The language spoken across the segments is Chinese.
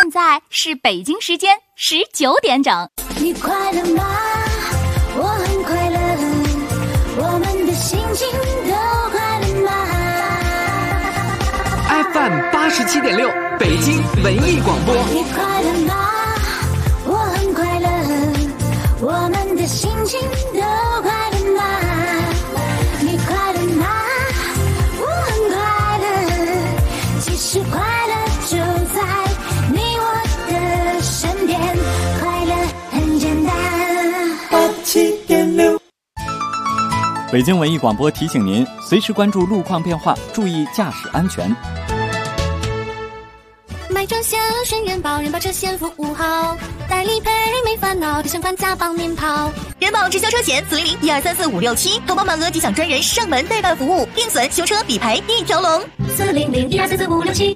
现在是北京时间19点整。 你快乐吗？我很快乐，我们的心情都快乐吗 ？FM 87.6，北京文艺广播。 你快乐吗？我很快乐，我们的心情都快乐吗？你快乐吗？我很快乐，其实快乐就在你我的身边，快乐很简单。87.6。 北京文艺广播提醒您，随时关注路况变化，注意驾驶安全。 买专线选人保，人保车险服务好，代理赔没烦恼，提前款加帮您跑。 人保直销车险400-1234-567，投保满额即享专人上门代办服务，定损、修车、理赔一条龙。 400-1234-567。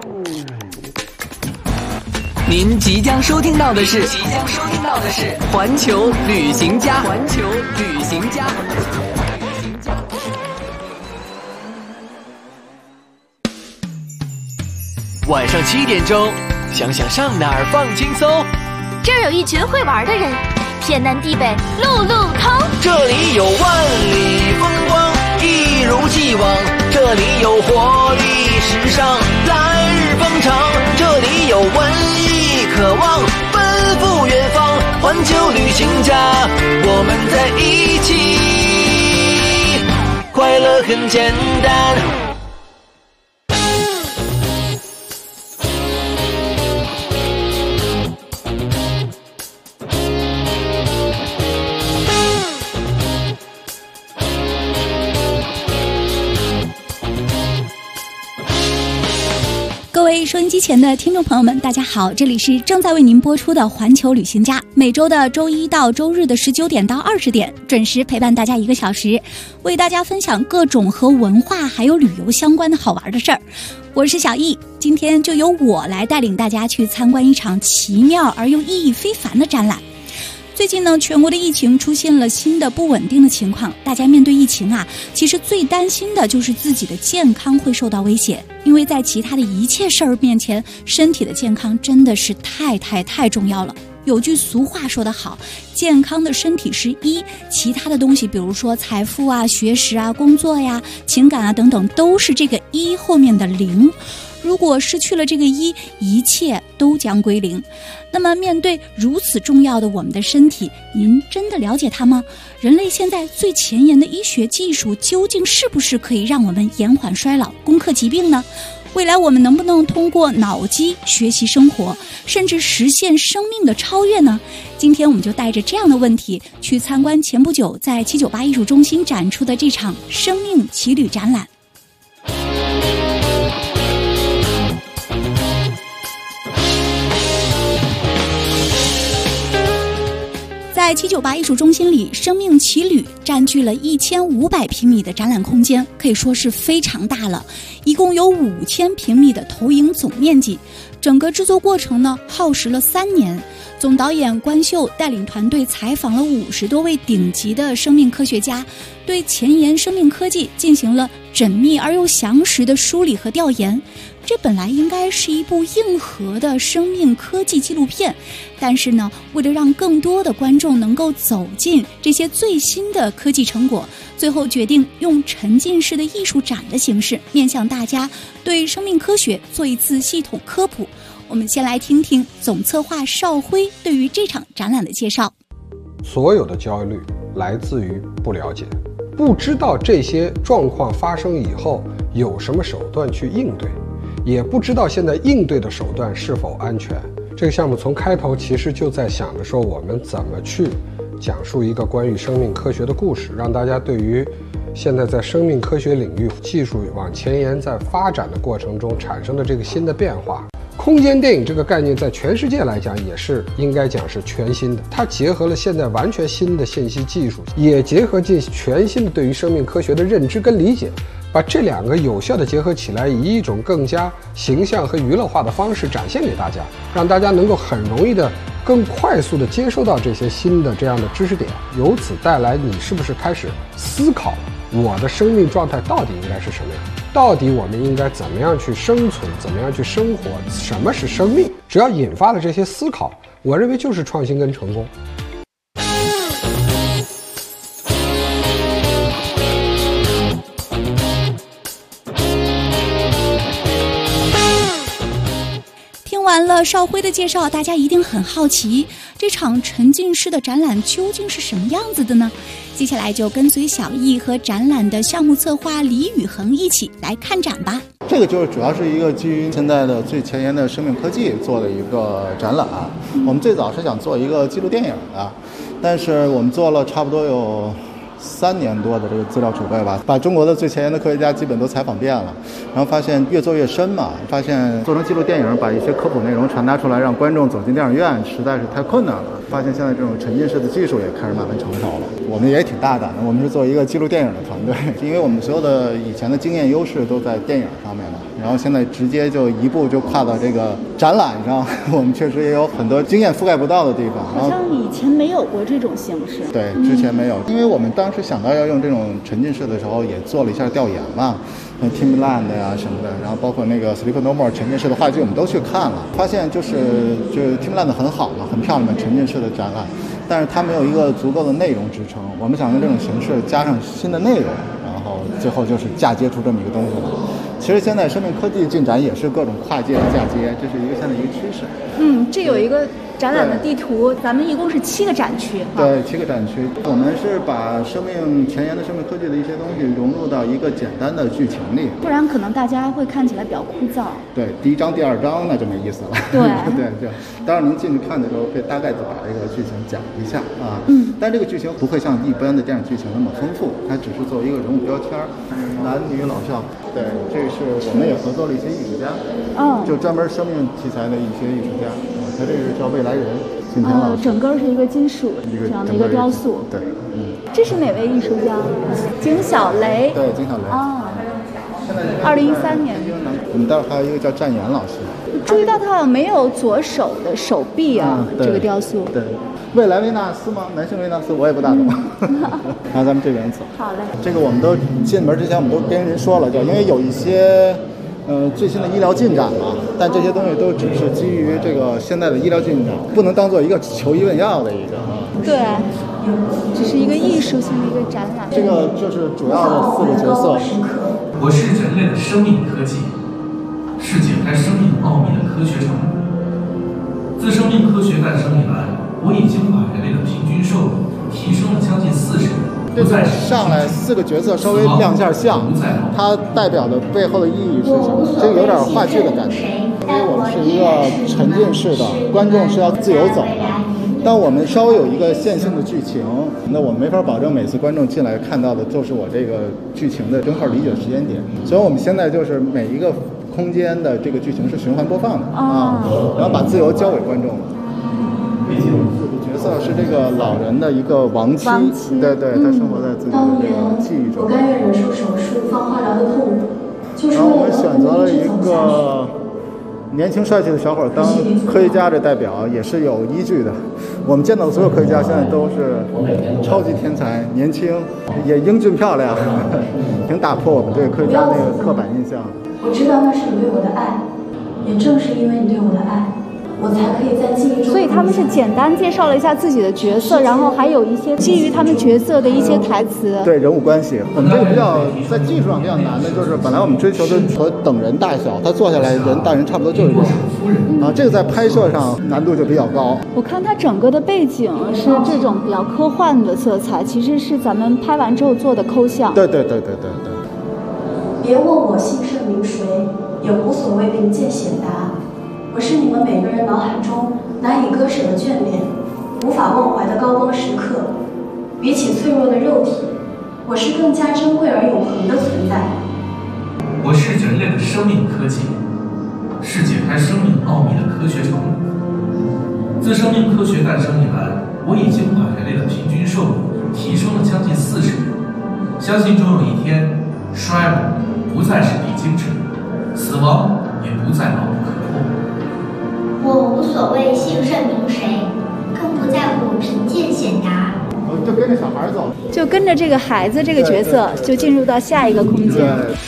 您即将收听到的是环球旅行家。晚上7点钟，想想上哪儿放轻松。 这儿有一群会玩的人，天南地北路路通。 这里有万里风光，一如既往。这里有活力时尚，来日方长。这里有文艺渴望，奔赴远方。环球旅行家，我们在一起，快乐很简单。 各位收音机前的听众朋友们，大家好，这里是正在为您播出的环球旅行家，每周的周一到周日的19点到20点准时陪伴大家1个小时，为大家分享各种和文化还有旅游相关的好玩的事儿。我是小易，今天就由我来带领大家去参观一场奇妙而又意义非凡的展览。最近呢，全国的疫情出现了新的不稳定的情况，大家面对疫情啊，其实最担心的就是自己的健康会受到威胁，因为在其他的一切事儿面前，身体的健康真的是太重要了。有句俗话说得好，健康的身体是一，其他的东西比如说财富啊、学识啊、工作呀、情感啊等等，都是这个一后面的零。如果失去了这个一，一切都将归零。那么面对如此重要的我们的身体，您真的了解它吗？人类现在最前沿的医学技术究竟是不是可以让我们延缓衰老、攻克疾病呢？未来我们能不能通过脑机学习生活，甚至实现生命的超越呢？今天我们就带着这样的问题去参观前不久在798艺术中心展出的这场生命奇旅展览。在798艺术中心里，生命奇旅占据了1500平米的展览空间，可以说是非常大了，一共有5000平米的投影总面积。整个制作过程呢，耗时了3年。总导演关秀带领团队采访了50多位顶级的生命科学家，对前沿生命科技进行了缜密而又详实的梳理和调研。这本来应该是一部硬核的生命科技纪录片，但是呢，为了让更多的观众能够走进这些最新的科技成果，最后决定用沉浸式的艺术展的形式，面向大家对生命科学做一次系统科普。我们先来听听总策划邵辉对于这场展览的介绍。 所有的焦虑来自于不了解，不知道这些状况发生以后有什么手段去应对，也不知道现在应对的手段是否安全。这个项目从开头其实就在想着说，我们怎么去讲述一个关于生命科学的故事，让大家对于现在在生命科学领域技术往前沿在发展的过程中产生的这个新的变化。空间电影这个概念在全世界来讲也是应该讲是全新的，它结合了现在完全新的信息技术，也结合进全新的对于生命科学的认知跟理解，把这两个有效的结合起来，以一种更加形象和娱乐化的方式展现给大家，让大家能够很容易的更快速的接收到这些新的这样的知识点，由此带来你是不是开始思考我的生命状态到底应该是什么样？到底我们应该怎么样去生存？怎么样去生活？什么是生命？只要引发了这些思考，我认为就是创新跟成功。 听完了邵辉的介绍，大家一定很好奇，这场沉浸式的展览究竟是什么样子的呢？接下来就跟随小易和展览的项目策划李宇恒一起来看展吧。 这个就是主要是一个基于现在的最前沿的生命科技做的一个展览。我们最早是想做一个纪录电影的，但是我们做了差不多有3年多的这个资料储备吧，把中国的最前沿的科学家基本都采访遍了，然后发现越做越深嘛，发现做成纪录电影，把一些科普内容传达出来，让观众走进电影院实在是太困难了。发现现在这种沉浸式的技术也开始慢慢成熟了。我们也挺大胆的，我们是做一个纪录电影的团队，因为我们所有的以前的经验优势都在电影上面了，然后现在直接就一步就跨到这个展览上，我们确实也有很多经验覆盖不到的地方。 好像以前没有过这种形式。 对，之前没有，因为我们当时想到要用这种沉浸式的时候，也做了一下调研嘛。Timberland 呀什么的，然后包括那个 Sleep No More 沉浸式的话剧，我们都去看了，发现就是 Timberland 很好嘛，很漂亮的沉浸式的展览，但是它没有一个足够的内容支撑。我们想用这种形式加上新的内容，然后最后就是嫁接出这么一个东西来。其实现在生命科技进展也是各种跨界的嫁接，这是现在一个趋势。 这有一个展览的地图，咱们一共是7个展区。 对，7个展区。我们是把生命前沿的生命科技的一些东西融入到一个简单的剧情里， 不然可能大家会看起来比较枯燥。 对，第1章、第2章那就没意思了。 对对，当然您进去看的时候，可以大概就把这个剧情讲一下啊。但这个剧情不会像一般的电影剧情那么丰富，它只是作为一个人物标签，男女老少。对，这是我们也合作了一些艺术家，就专门生命题材的一些艺术家。他这个叫未来人，金田老师。 整个是一个金属这样的一个雕塑。 对， 这是哪位艺术家？景小雷。 对，景小雷。现在 2013年。 我们待会儿还有一个叫战岩老师。 注意到他好像没有左手的手臂啊，这个雕塑。 对。未来维纳斯吗？男性维纳斯我也不大懂。然后咱们这边走。 好嘞。 这个我们都进门之前，我们都跟人说了，就因为有一些最新的医疗进展嘛，但这些东西都只是基于这个现在的医疗进展，不能当做一个求医问药的一个。 对，只是一个艺术性的一个展览。 这个就是主要的4个角色。 我是人类的生命科技，是解开生命奥秘的科学城。自生命科学诞生以来，我已经把人类的平均寿命提升了将近40年。 这次上来4个角色稍微亮下相，它代表的背后的意义是什么？这个有点话剧的感觉，因为我们是一个沉浸式的，观众是要自由走的。当我们稍微有一个线性的剧情，那我们没法保证每次观众进来看到的就是我这个剧情的正好理解的时间点，所以我们现在就是每一个空间的这个剧情是循环播放的然后把自由交给观众。角色是这个老人的一个亡妻，对，他生活在自己的这个记忆中。 我甘愿忍受手术、放化疗的痛苦，就是然后我们选择了一个年轻帅气的小伙当科学家的代表，也是有依据的。我们见到的所有科学家现在都是超级天才，年轻也英俊漂亮，挺打破我们对科学家那个刻板印象。 我知道那是你对我的爱，也正是因为你对我的爱，我才可以在记忆中。 所以他们是简单介绍了一下自己的角色，然后还有一些基于他们角色的一些台词。 对，人物关系。我们这个比较在技术上比较难的就是本来我们追求的和等人大小，他坐下来人大人差不多就是这样这个在拍摄上难度就比较高。 我看它整个的背景是这种比较科幻的色彩，其实是咱们拍完之后做的抠像。 对。 别问我姓甚名谁，也无所谓凭借显达。我是你们每个人脑海中难以割舍的眷恋，无法忘怀的高光时刻。比起脆弱的肉体，我是更加珍贵而永恒的存在。 我是人类的生命科技，是解开生命奥秘的科学城。自生命科学诞生以来，我已经把人类的平均寿命提升了将近40年。相信终有一天，衰老不再是必经之路，死亡也不再牢不可破。 我无所谓姓甚名谁，更不在乎凭借显达。 就跟着小孩走， 就跟着这个孩子这个角色，就进入到下一个空间。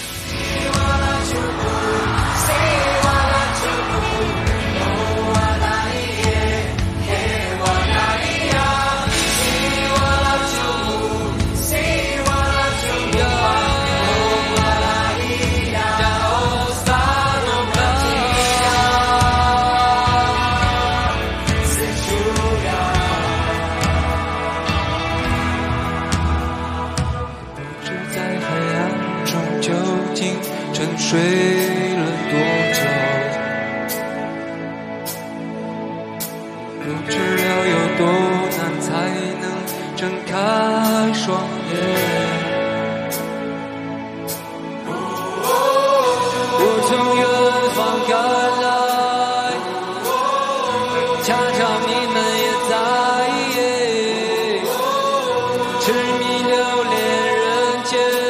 睡了多久？不知了有多难才能睁开双眼。我从远方赶来，恰巧你们也在，痴迷留恋人间。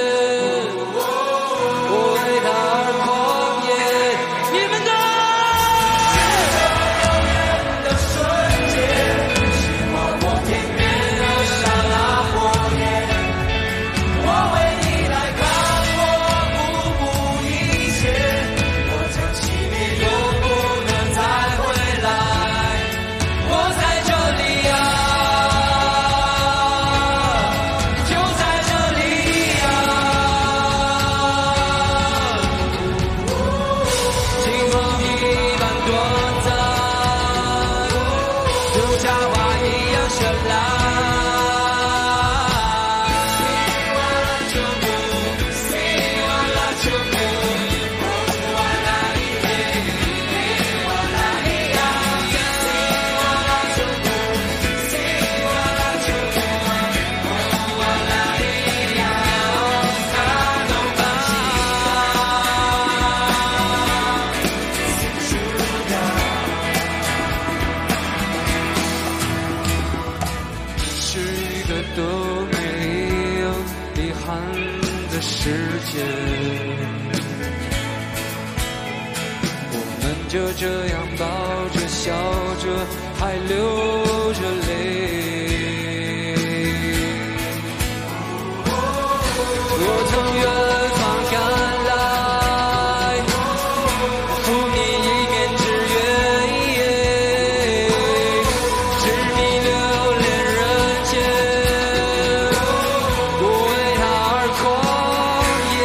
就这样抱着笑着还流着泪，我从远方赶来，赴你一面之约，痴迷留恋人间，我为他而狂野。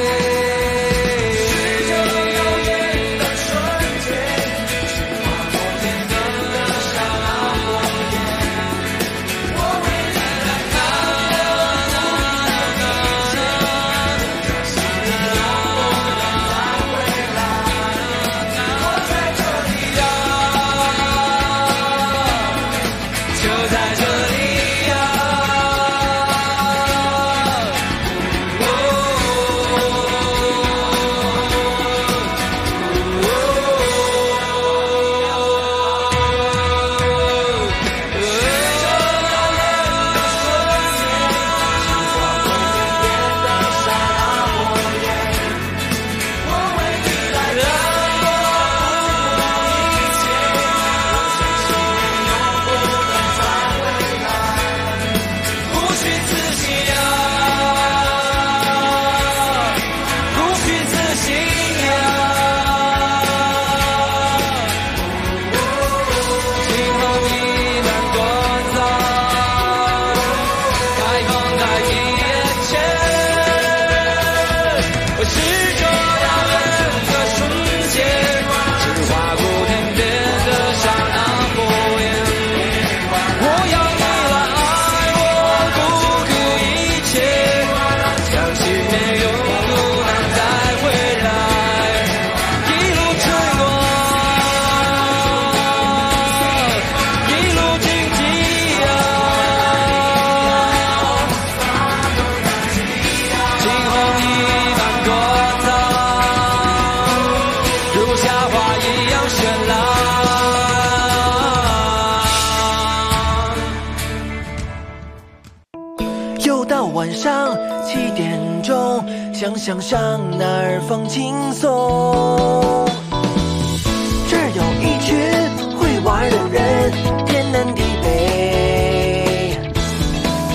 晚上7点钟，想想上哪儿放轻松。这儿有一群会玩的人，天南地北，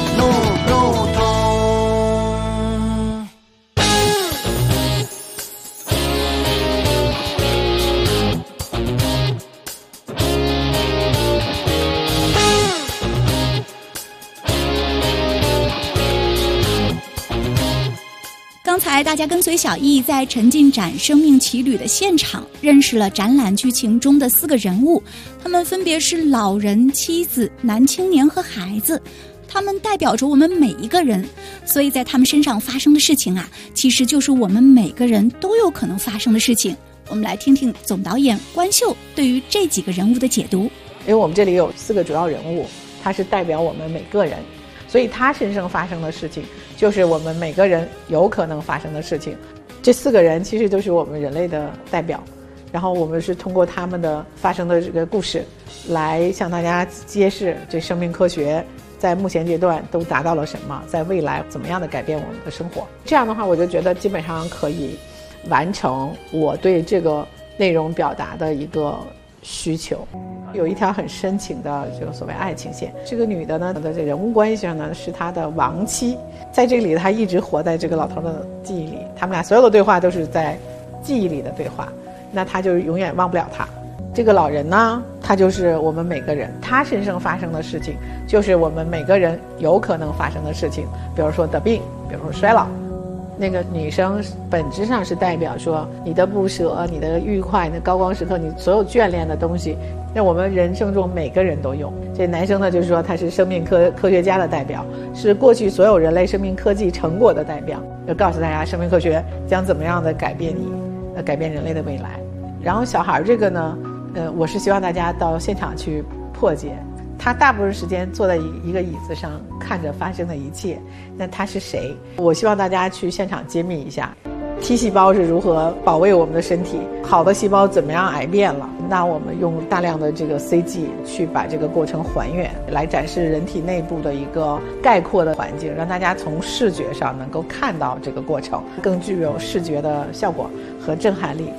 来大家跟随小艺在沉浸展生命奇旅的现场，认识了展览剧情中的4个人物，他们分别是老人、妻子、男青年和孩子，他们代表着我们每一个人，所以在他们身上发生的事情啊，其实就是我们每个人都有可能发生的事情。我们来听听总导演关秀对于这几个人物的解读。 因为我们这里有4个主要人物，他是代表我们每个人，所以他身上发生的事情就是我们每个人有可能发生的事情。这4个人其实都是我们人类的代表，然后我们是通过他们的发生的这个故事来向大家揭示这生命科学在目前阶段都达到了什么，在未来怎么样的改变我们的生活。这样的话，我就觉得基本上可以完成我对这个内容表达的一个需求。有一条很深情的这个所谓爱情线。这个女的呢的这人物关系上呢是她的亡妻，在这里她一直活在这个老头的记忆里，他们俩所有的对话都是在记忆里的对话，那她就永远忘不了他。这个老人呢，他就是我们每个人，他身上发生的事情就是我们每个人有可能发生的事情，比如说得病，比如说衰老。那个女生本质上是代表说你的不舍，你的愉快，你的高光时刻，你所有眷恋的东西，那我们人生中每个人都有。这男生呢，就是说他是生命科学家的代表，是过去所有人类生命科技成果的代表，要告诉大家生命科学将怎么样的改变你，改变人类的未来。然后小孩这个呢，我是希望大家到现场去破解。他大部分时间坐在一个椅子上看着发生的一切，那他是谁？我希望大家去现场揭秘一下 T 细胞是如何保卫我们的身体，好的细胞怎么样癌变了，那我们用大量的这个 CG 去把这个过程还原，来展示人体内部的一个概括的环境，让大家从视觉上能够看到这个过程，更具有视觉的效果和震撼力。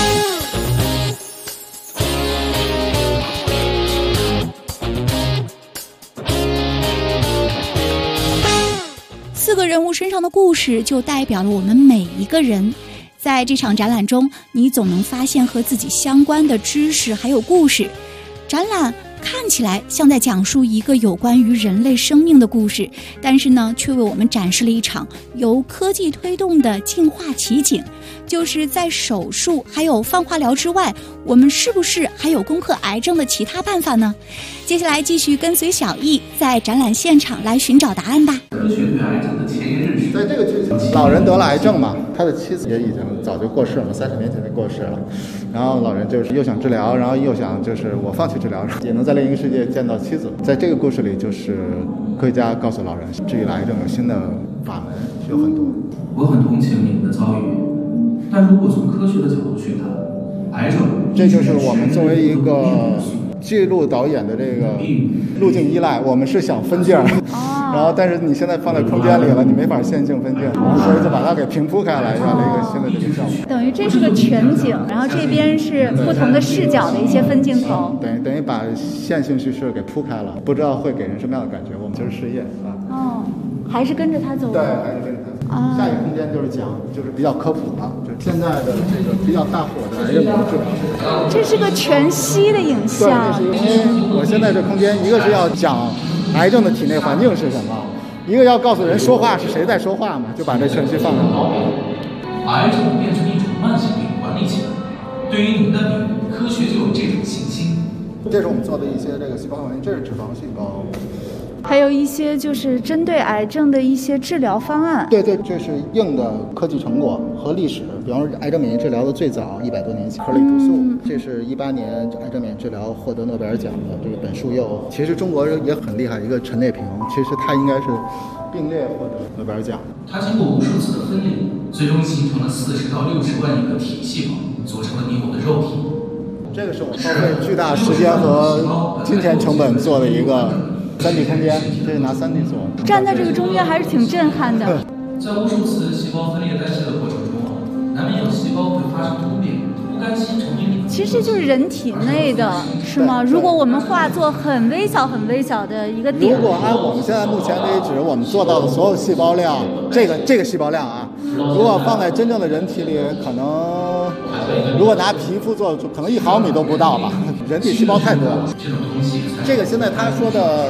4个人物身上的故事就代表了我们每一个人。在这场展览中，你总能发现和自己相关的知识还有故事。展览看起来像在讲述一个有关于人类生命的故事，但是呢，却为我们展示了一场由科技推动的进化奇景。就是在手术还有放化疗之外，我们是不是还有攻克癌症的其他办法呢？接下来继续跟随小艺在展览现场来寻找答案吧。 科学对癌症的前沿认识。 在这个剧情，老人得了癌症嘛，他的妻子也已经早就过世了，30年前就过世了。然后老人就是又想治疗，然后又想就是我放弃治疗，也能在另一个世界见到妻子。在这个故事里，就是科学家告诉老人，治愈了癌症有新的法门，有很多。 我很同情你们的遭遇，但如果从科学的角度去看，癌症这就是我们作为一个记录导演的这个路径依赖，我们是想分镜，然后但是你现在放在空间里了，你没法线性分镜，所以就把它给平铺开来，让了一个新的这个效果。 等于这是个全景，然后这边是不同的视角的一些分镜头， 等于把线性叙事给铺开了，不知道会给人什么样的感觉。我们就是试验啊。 哦，还是跟着他走。 对，还是跟着他走。下一个空间就是讲，就是比较科普了，就现在的这个比较大火的癌症治疗。 这是个全息的影像。 对，这是因为我现在这空间，一个是要讲癌症的体内环境是什么，一个要告诉人说话是谁在说话嘛，就把这全息放上了。 癌症变成一种慢性病管理起来，对于您的病，科学就有这种信心。 这是我们做的一些这个细胞环境，这是脂肪细胞。 还有一些就是针对癌症的一些治疗方案。 对，这是硬的科技成果和历史。比方说，癌症免疫治疗的最早100多年前，颗粒毒素，这是18年癌症免疫治疗获得诺贝尔奖的这个本树佑。其实中国也很厉害，一个陈列平，其实他应该是并列获得诺贝尔奖。 它经过无数次的分裂，最终形成了40到60万亿个体细胞，组成了你我的肉体。 这个是我们耗费巨大时间和金钱成本做的一个3D 空间，这是拿3D 做的。 站在这个中间还是挺震撼的。 在无数次细胞分裂代谢的过程中，难免有细胞会发生突变，不甘心成为你。 其实就是人体内的，是吗？如果我们化作很微小、很微小的一个点， 如果按我们现在目前为止我们做到的所有细胞量，这个细胞量啊，如果放在真正的人体里，可能如果拿皮肤做，可能1毫米都不到吧。人体细胞太多了。这个现在他说的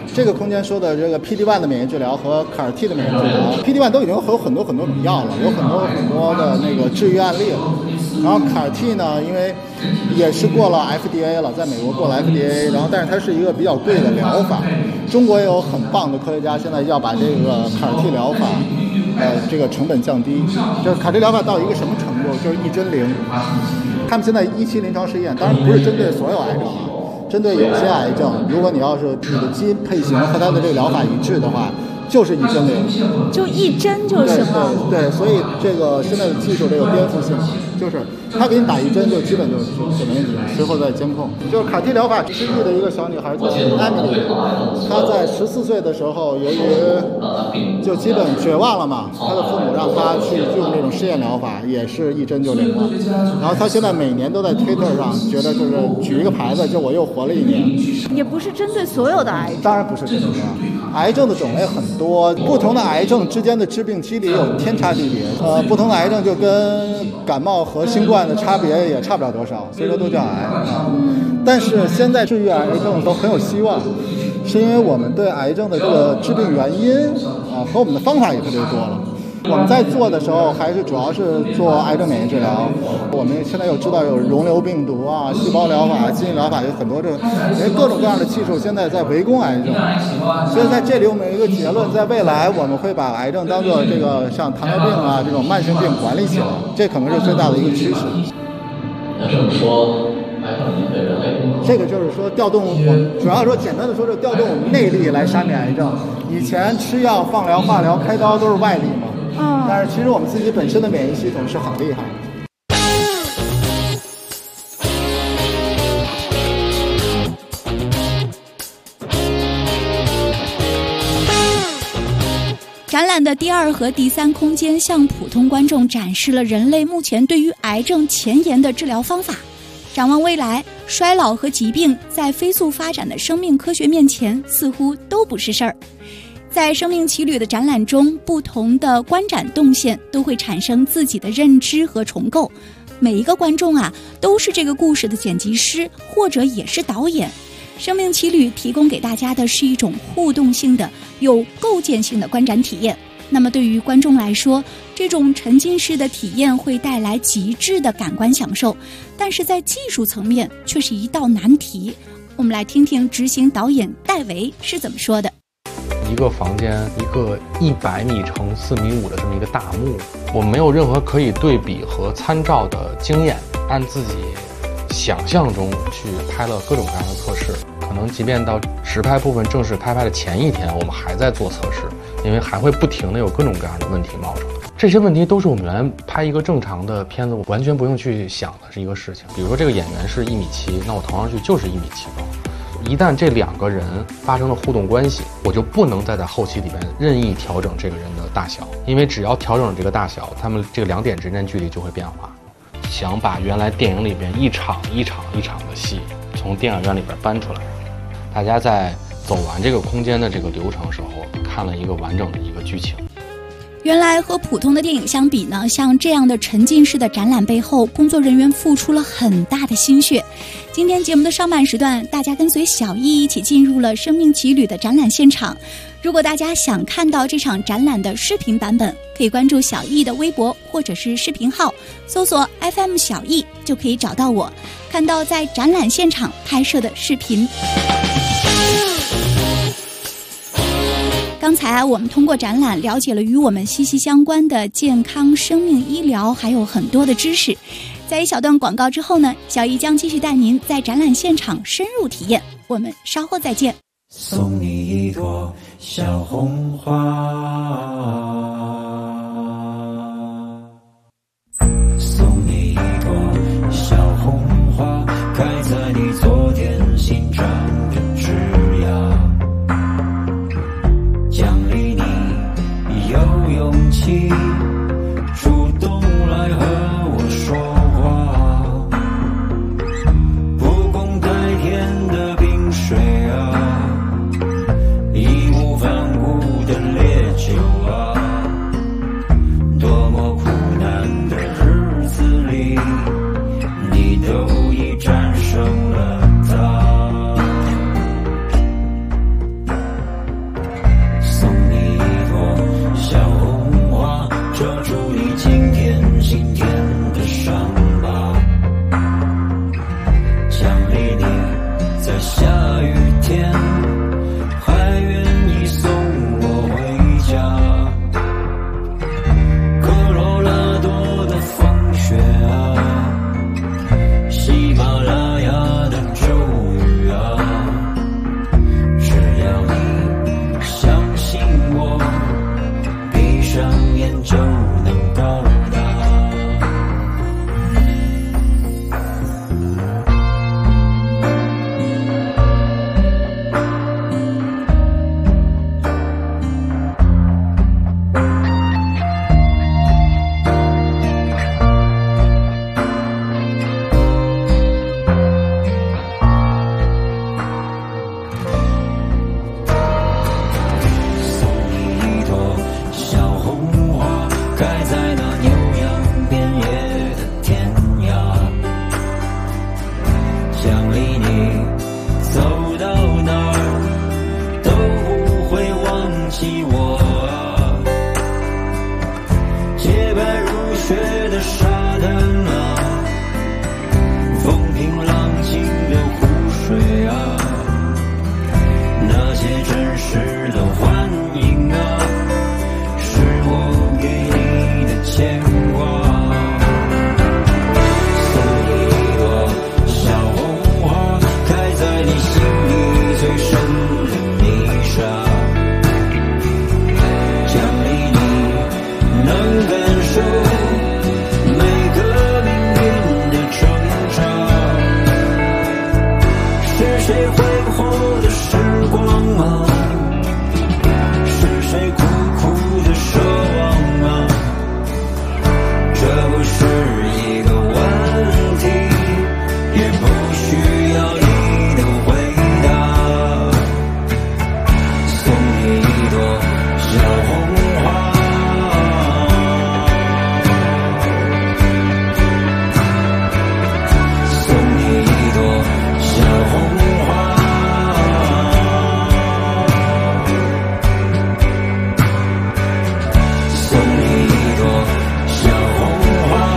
这个空间说的这个 PD-1 的免疫治疗和卡尔 T 的免疫治疗 ，PD-1 都已经有很多种药了，有很多的那个治愈案例了。然后卡尔 T 呢，因为也是过了 FDA 了，在美国过了 FDA， 然后但是它是一个比较贵的疗法。中国也有很棒的科学家，现在要把这个卡尔 T 疗法，这个成本降低。就是卡尔 T 疗法到一个什么程度？就是1针0。他们现在1期临床试验，当然不是针对所有癌症啊，针对有些癌症，如果你要是你的基因配型和它的这个疗法一致的话，就是1针0， 就1针就行了。 对，所以这个现在的技术这个颠覆性，就是他给你打1针就基本就没问题了，随后再监控。就是卡 T 疗法失忆的一个小女孩叫艾米丽，她在14岁的时候，由于就基本绝望了嘛，她的父母让她去用这种试验疗法，也是1针就0了。然后她现在每年都在 Twitter 上觉得就是举一个牌子，就我又活了1年。 也不是针对所有的癌症， 当然不是针对所有癌症的种类很多，不同的癌症之间的致病机理有天差地别。不同的癌症就跟感冒和新冠的差别也差不了多少，所以说都叫癌啊。但是现在治愈癌症都很有希望，是因为我们对癌症的这个致病原因啊和我们的方法也特别多了。我们在做的时候还是主要是做癌症免疫治疗，我们现在又知道有溶瘤病毒啊、细胞疗法、基因疗法，有很多因为各种各样的技术现在在围攻癌症，所以在这里我们有一个结论，在未来我们会把癌症当做这个像糖尿病啊这种慢性病管理起来，这可能是最大的一个趋势。 那这么说，癌症已经被人类这个就是说调动我们，主要说简单的说，是调动我们内力来杀灭癌症。以前吃药、放疗、化疗、开刀都是外力嘛。但是其实我们自己本身的免疫系统是很厉害的。 展览的第2和第3空间向普通观众展示了人类目前对于癌症前沿的治疗方法。展望未来，衰老和疾病在飞速发展的生命科学面前似乎都不是事儿。在生命奇旅的展览中，不同的观展动线都会产生自己的认知和重构。每一个观众啊，都是这个故事的剪辑师，或者也是导演。生命奇旅提供给大家的是一种互动性的、有构建性的观展体验。那么对于观众来说，这种沉浸式的体验会带来极致的感官享受，但是在技术层面却是一道难题。我们来听听执行导演戴维是怎么说的。 一个房间，一个100米乘4.5米的这么一个大幕，我们没有任何可以对比和参照的经验，按自己想象中去拍了各种各样的测试。可能即便到实拍部分正式开拍的前1天，我们还在做测试，因为还会不停的有各种各样的问题冒出来。这些问题都是我们原来拍一个正常的片子完全不用去想的是一个事情。比如说这个演员是1.7米，那我投上去就是1.7米高。一旦这2个人发生了互动关系，我就不能再在后期里面任意调整这个人的大小，因为只要调整这个大小，他们这个2点之间距离就会变化。想把原来电影里边一场一场的戏从电影院里边搬出来，大家在走完这个空间的这个流程时候，看了一个完整的一个剧情。 原来和普通的电影相比呢，像这样的沉浸式的展览背后，工作人员付出了很大的心血。今天节目的上半时段，大家跟随小易一起进入了生命奇旅的展览现场。如果大家想看到这场展览的视频版本，可以关注小易的微博或者是视频号，搜索 FM 小易就可以找到我，看到在展览现场拍摄的视频。刚才我们通过展览了解了与我们息息相关的健康、生命、医疗，还有很多的知识。在一小段广告之后呢，小易将继续带您在展览现场深入体验。我们稍后再见。 送你一朵小红花，送你一朵小红花，开在你昨天心上的枝桠，奖励你有勇气主动来和我说话，不共戴天的冰水啊，义无反顾的烈酒啊， 谁挥霍的时光吗？是谁苦苦的奢望吗？这不是一个问题，也不需要你的回答。送你一朵小红花，送你一朵小红花，送你一朵小红花，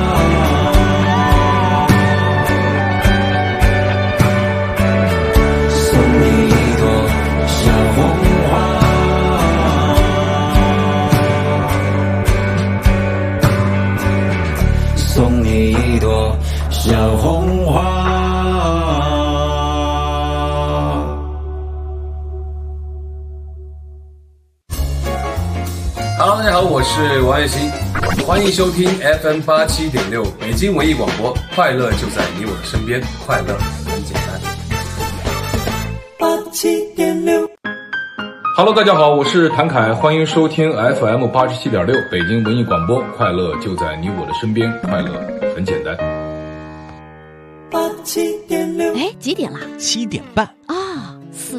送你一朵小红花，送你一朵小红花。 Hello， 大家好，我是王栎鑫，欢迎收听 FM 87.6北京文艺广播，快乐就在你我的身边，快乐很简单。 87.6。 Hello， 大家好，我是谭凯，欢迎收听 FM 87.6北京文艺广播，快乐就在你我的身边，快乐很简单。 87.6。 哎，几点了 ？7点半啊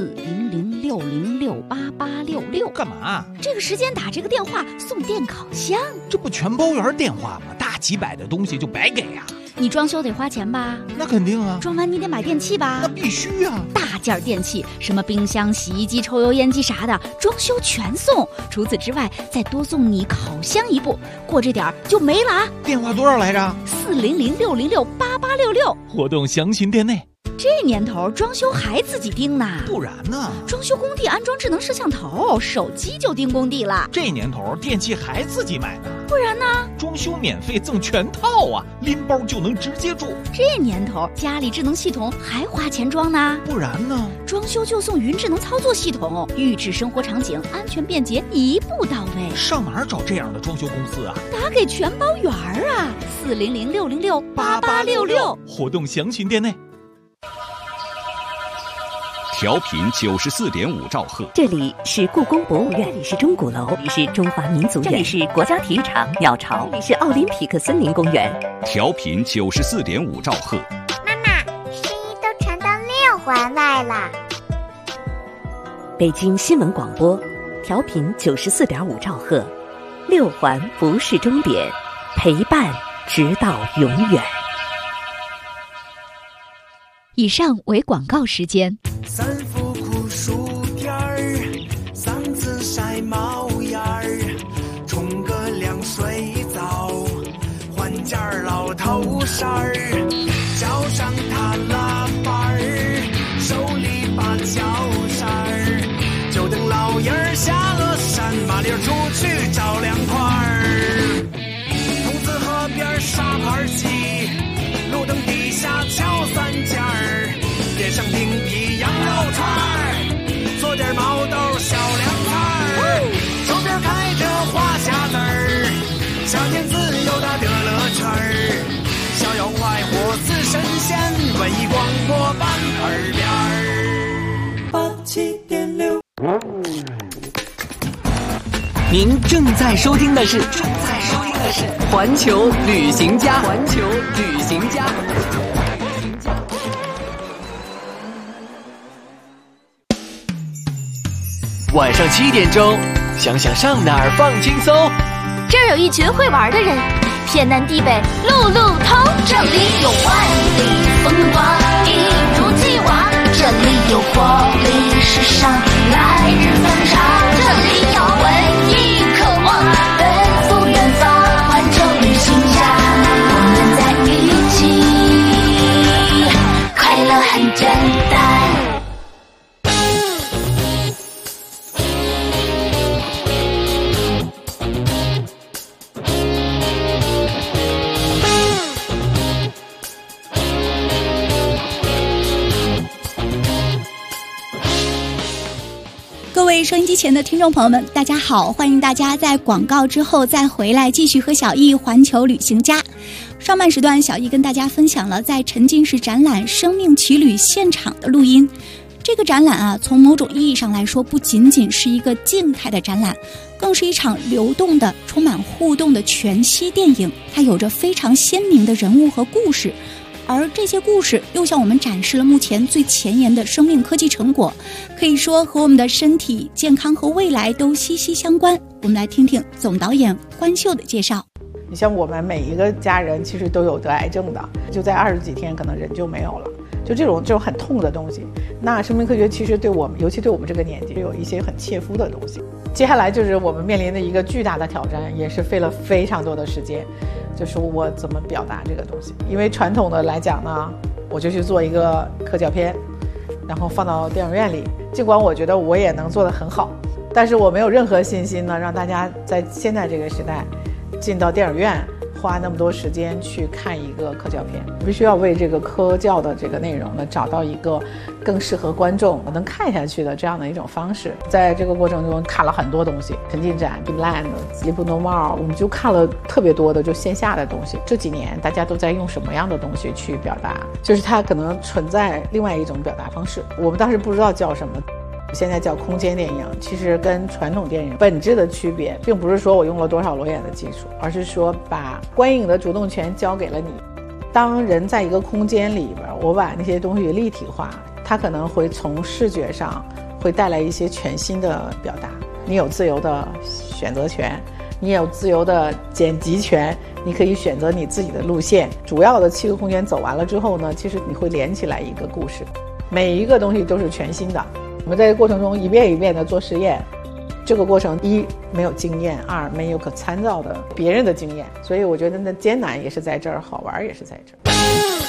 ！40060688866， 干嘛？ 这个时间打这个电话送电烤箱， 这不全包圆电话吗？大几百的东西就白给啊！ 你装修得花钱吧？ 那肯定啊！ 装完你得买电器吧？ 那必须啊！ 大件电器，什么冰箱、洗衣机、抽油烟机啥的，装修全送。除此之外，再多送你烤箱一部，过这点儿就没了啊！ 电话多少来着 ？40066688866， 活动详情店内。 这年头装修还自己盯呢？ 不然呢？ 装修工地安装智能摄像头，手机就盯工地了。 这年头电器还自己买呢？ 不然呢？ 装修免费赠全套啊，拎包就能直接住。 这年头家里智能系统还花钱装呢？ 不然呢？ 装修就送云智能操作系统，预制生活场景，安全便捷，一步到位。 上哪儿找这样的装修公司啊？ 打给全包圆儿啊！40066688866， 活动详情店内。 调频94.5兆赫， 这里是故宫博物院，这里是钟鼓楼，这里是中华民族园，这里是国家体育场鸟巢，这里是奥林匹克森林公园。 调频94.5兆赫。 妈妈，声音都传到6环外了。 北京新闻广播，调频94.5兆赫，6环不是终点，陪伴直到永远。 以上为广告时间。 三伏酷暑天儿，嗓子晒冒烟儿，冲个凉水澡，换件老头衫儿，脚上踏拉板儿，手里把脚扇儿，就等老爷儿下了山，麻溜出去找凉快儿。筒子河边沙盘棋，路灯底下敲三件儿，点上冰皮羊肉串儿，做点毛豆小凉菜儿，手边开着花匣子儿，夏天自由的乐乐圈儿，逍遥快活似神仙，文艺广播伴耳边儿。87.6。 您正在收听的是环球旅行家。 晚上7点钟，想想上哪儿放轻松。 这儿有一群会玩的人，天南地北路路通。这里有万里风光，一如既往。这里有活力时尚，来日方长。这里有文艺渴望，奔赴远方。环球旅行家，我们在一起，快乐很简单。 各位收音机前的听众朋友们，大家好，欢迎大家在广告之后再回来继续和小易环球旅行家。 上半时段，小易跟大家分享了在沉浸式展览《生命奇旅》现场的录音。这个展览啊，从某种意义上来说，不仅仅是一个静态的展览，更是一场流动的、充满互动的全息电影。它有着非常鲜明的人物和故事，而这些故事又向我们展示了目前最前沿的生命科技成果，可以说和我们的身体健康和未来都息息相关。我们来听听总导演关秀的介绍。 你像我们每一个家人其实都有得癌症的，就在20几天可能人就没有了，就这种很痛的东西。那生命科学其实对我们，尤其对我们这个年纪，有一些很切肤的东西。接下来就是我们面临的一个巨大的挑战，也是费了非常多的时间，就是我怎么表达这个东西。因为传统的来讲呢，我就去做一个科教片，然后放到电影院里，尽管我觉得我也能做得很好，但是我没有任何信心呢，让大家在现在这个时代进到电影院花那么多时间去看一个科教片，必须要为这个科教的这个内容呢找到一个更适合观众能看下去的这样的一种方式。在这个过程中看了很多东西，沉浸展、Dreamland、Sleep No More， 我们就看了特别多的就线下的东西。这几年大家都在用什么样的东西去表达，就是它可能存在另外一种表达方式，我们当时不知道叫什么，现在叫空间电影。其实跟传统电影本质的区别并不是说我用了多少裸眼的技术，而是说把观影的主动权交给了你。当人在一个空间里边，我把那些东西立体化，它可能会从视觉上会带来一些全新的表达。你有自由的选择权，你有自由的剪辑权，你可以选择你自己的路线。主要的7个空间走完了之后呢，其实你会连起来一个故事，每一个东西都是全新的。我们在这个过程中一遍一遍的做实验，这个过程1没有经验，2没有可参照的别人的经验，所以我觉得那艰难也是在这儿，好玩也是在这儿。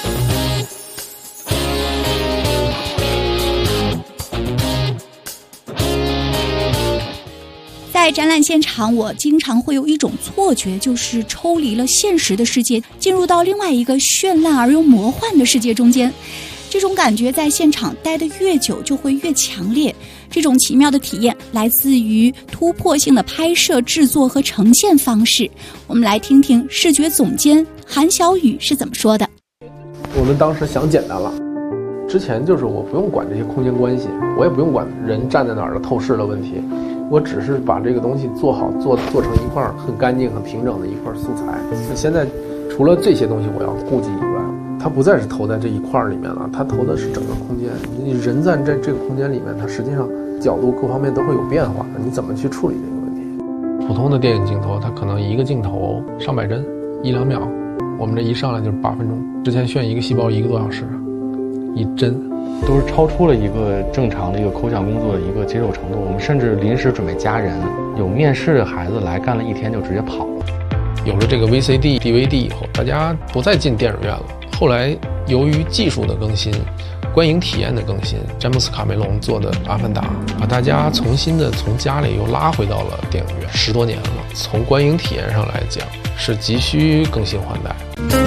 在展览现场，我经常会有一种错觉，就是抽离了现实的世界，进入到另外一个绚烂而又魔幻的世界中间。这种感觉在现场待得越久就会越强烈，这种奇妙的体验来自于突破性的拍摄、制作和呈现方式。我们来听听视觉总监韩小雨是怎么说的。 我们当时想简单了，之前就是我不用管这些空间关系，我也不用管人站在哪儿的透视的问题，我只是把这个东西做好，做成一块很干净很平整的一块素材。现在除了这些东西我要顾及以外，它不再是投在这一块里面了，它投的是整个空间。你人在这个空间里面，它实际上角度各方面都会有变化的，你怎么去处理这个问题？普通的电影镜头，它可能一个镜头上百帧，1-2秒，我们这一上来就是8分钟。之前炫一个细胞1个多小时，1帧，都是超出了一个正常的一个抠像工作的一个接受程度。我们甚至临时准备加人，有面试的孩子来干了1天就直接跑了。有了这个 VCD、DVD 以后，大家不再进电影院了。后来由于技术的更新，观影体验的更新，詹姆斯卡梅隆做的《阿凡达》把大家重新的从家里又拉回到了电影院，10多年了。从观影体验上来讲，是急需更新换代。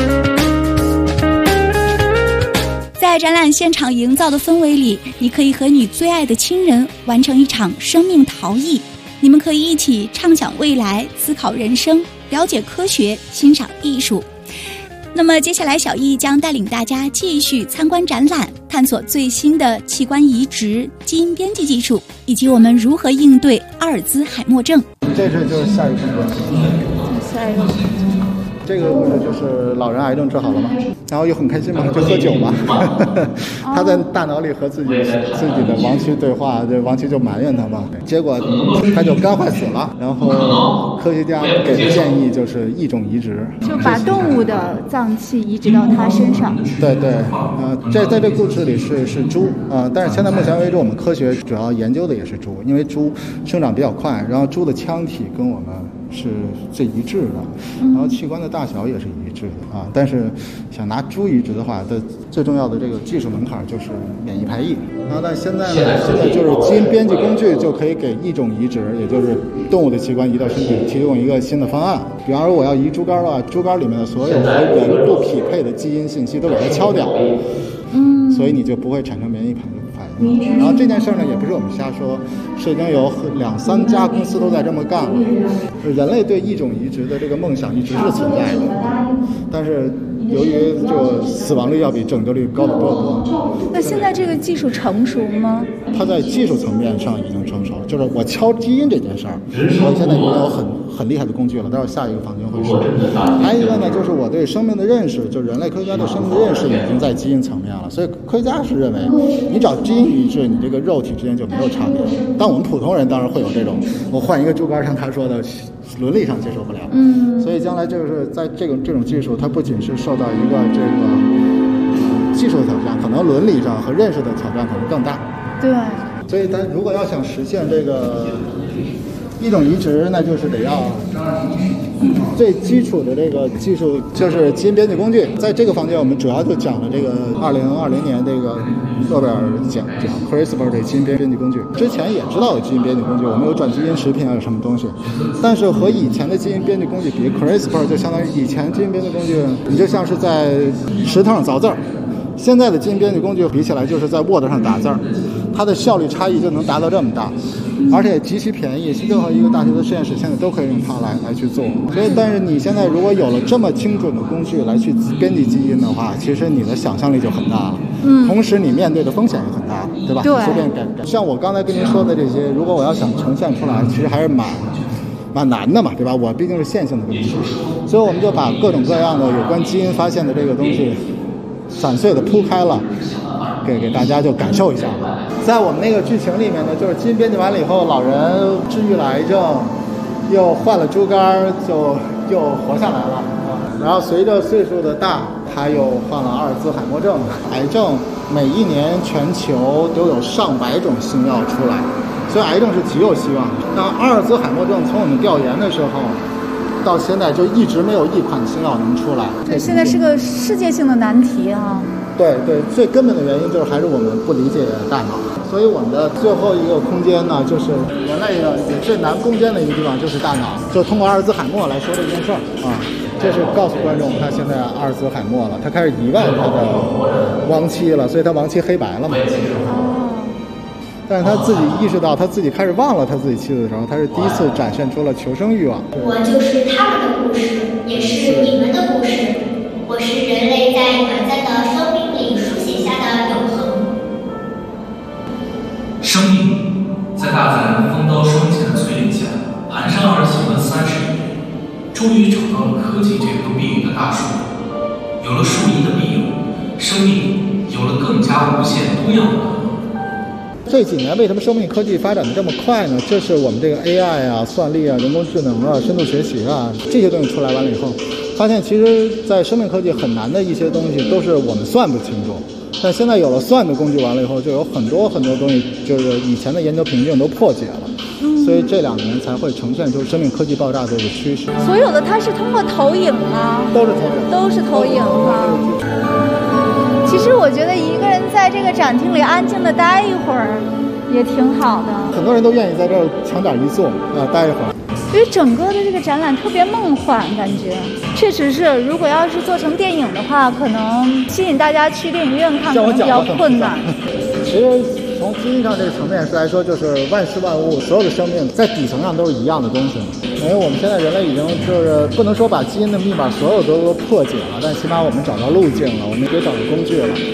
在展览现场营造的氛围里，你可以和你最爱的亲人完成一场生命陶艺，你们可以一起畅想未来，思考人生，了解科学，欣赏艺术。那么接下来小易将带领大家继续参观展览，探索最新的器官移植、基因编辑技术，以及我们如何应对阿尔兹海默症。 这就是下一个故事。 下一个这个故事就是老人癌症治好了嘛，然后又很开心嘛，就喝酒嘛。他在大脑里和自己的亡妻对话，这亡妻就埋怨他嘛，结果他就肝坏死了。然后科学家给的建议就是异种移植， 就把动物的脏器移植到他身上。 对对，在这故事里是猪但是现在目前为止，我们科学主要研究的也是猪，因为猪生长比较快，然后猪的腔体跟我们是最一致的，然后器官的大小也是一致的但是想拿猪移植的话，它最重要的这个技术门槛就是免疫排异。然后但现在就是基因编辑工具就可以给异种移植，也就是动物的器官移到身体，提供一个新的方案。比方说我要移猪肝的话，猪肝里面的所有和人不匹配的基因信息都给它敲掉，所以你就不会产生免疫反应。然后这件事呢，也不是我们瞎说，是已经有2-3家公司都在这么干了。人类对异种移植的这个梦想一直是存在的， 但是由于就死亡率要比拯救率高得多得多。 那现在这个技术成熟吗？ 它在技术层面上已经成熟，就是我敲基因这件事儿，我现在已经有很厉害的工具了，待会儿下一个房间会说。还有一个呢，就是我对生命的认识，就人类科学家对生命的认识已经在基因层面了，所以科学家是认为你只要基因一致，你这个肉体之间就没有差别。但我们普通人当然会有这种，我换一个猪肝，像他说的，伦理上接受不了。所以将来就是在这种技术，它不仅是受到一个这个技术的挑战，可能伦理上和认识的挑战可能更大。 对。 所以，但如果要想实现这个异种移植，那就是得要最基础的这个技术，就是基因编辑工具。在这个房间，我们主要就讲了这个2020年这个诺贝尔奖CRISPR 这基因编辑工具。之前也知道有基因编辑工具，我们有转基因食品啊，有什么东西，但是和以前的基因编辑工具比 ，CRISPR 就相当于以前基因编辑工具，你就像是在石头上凿字儿。现在的基因编辑工具比起来，就是在 Word 上打字儿，它的效率差异就能达到这么大，而且极其便宜。任何一个大学的实验室现在都可以用它来去做。所以，但是你现在如果有了这么精准的工具来去编辑基因的话，其实你的想象力就很大了。同时你面对的风险也很大，对吧？ 对。 随便改。像我刚才跟您说的这些，如果我要想呈现出来，其实还是蛮难的嘛，对吧？我毕竟是线性的东西，所以我们就把各种各样的有关基因发现的这个东西散碎的铺开了，给大家就感受一下。在我们那个剧情里面呢，就是基因编辑完了以后，老人治愈了癌症，又换了猪肝，就又活下来了啊。然后随着岁数的大，他又患了阿尔兹海默症。癌症每一年全球都有上百种新药出来，所以癌症是极有希望的。那阿尔兹海默症从我们调研的时候到现在就一直没有一款新药能出来。 对，现在是个世界性的难题啊。 对，最根本的原因就是还是我们不理解大脑，所以我们的最后一个空间呢，就是人类的也最难攻坚的一个地方就是大脑，就通过阿尔兹海默来说这件事儿啊，这是告诉观众他现在阿尔兹海默了，他开始遗忘他的亡妻了，所以他亡妻黑白了嘛。但是他自己意识到他自己开始忘了他自己妻子的时候，他是第一次展现出了求生欲望。 我就是他们的故事，也是你们的故事。我是人类在短暂的生命里书写下的永恒。 生命在大自然风刀霜剑的淬炼下，蹒跚而行了30年，终于找到了科技这棵庇佑的大树。有了树荫的庇佑，生命有了更加无限多样的可能。 这几年为什么生命科技发展的这么快呢？这是我们这个 AI 啊、算力啊、人工智能啊、深度学习啊这些东西出来完了以后，发现其实在生命科技很难的一些东西都是我们算不清楚，但现在有了算的工具完了以后，就有很多东西就是以前的研究瓶颈都破解了，所以这2年才会呈现出生命科技爆炸的这个趋势。 所有的它是通过投影吗？ 都是投影啊。其实我觉得一个人在这个展厅里安静的待一会儿也挺好的， 很多人都愿意在这儿抢点一坐待一会儿。 因为整个的这个展览特别梦幻，感觉确实是，如果要是做成电影的话，可能吸引大家去电影院看可能比较困难。 其实从基因上这个层面来说，就是万事万物所有的生命在底层上都是一样的东西。因为我们现在人类已经就是不能说把基因的密码所有都破解了，但起码我们找到路径了，我们也找到工具了。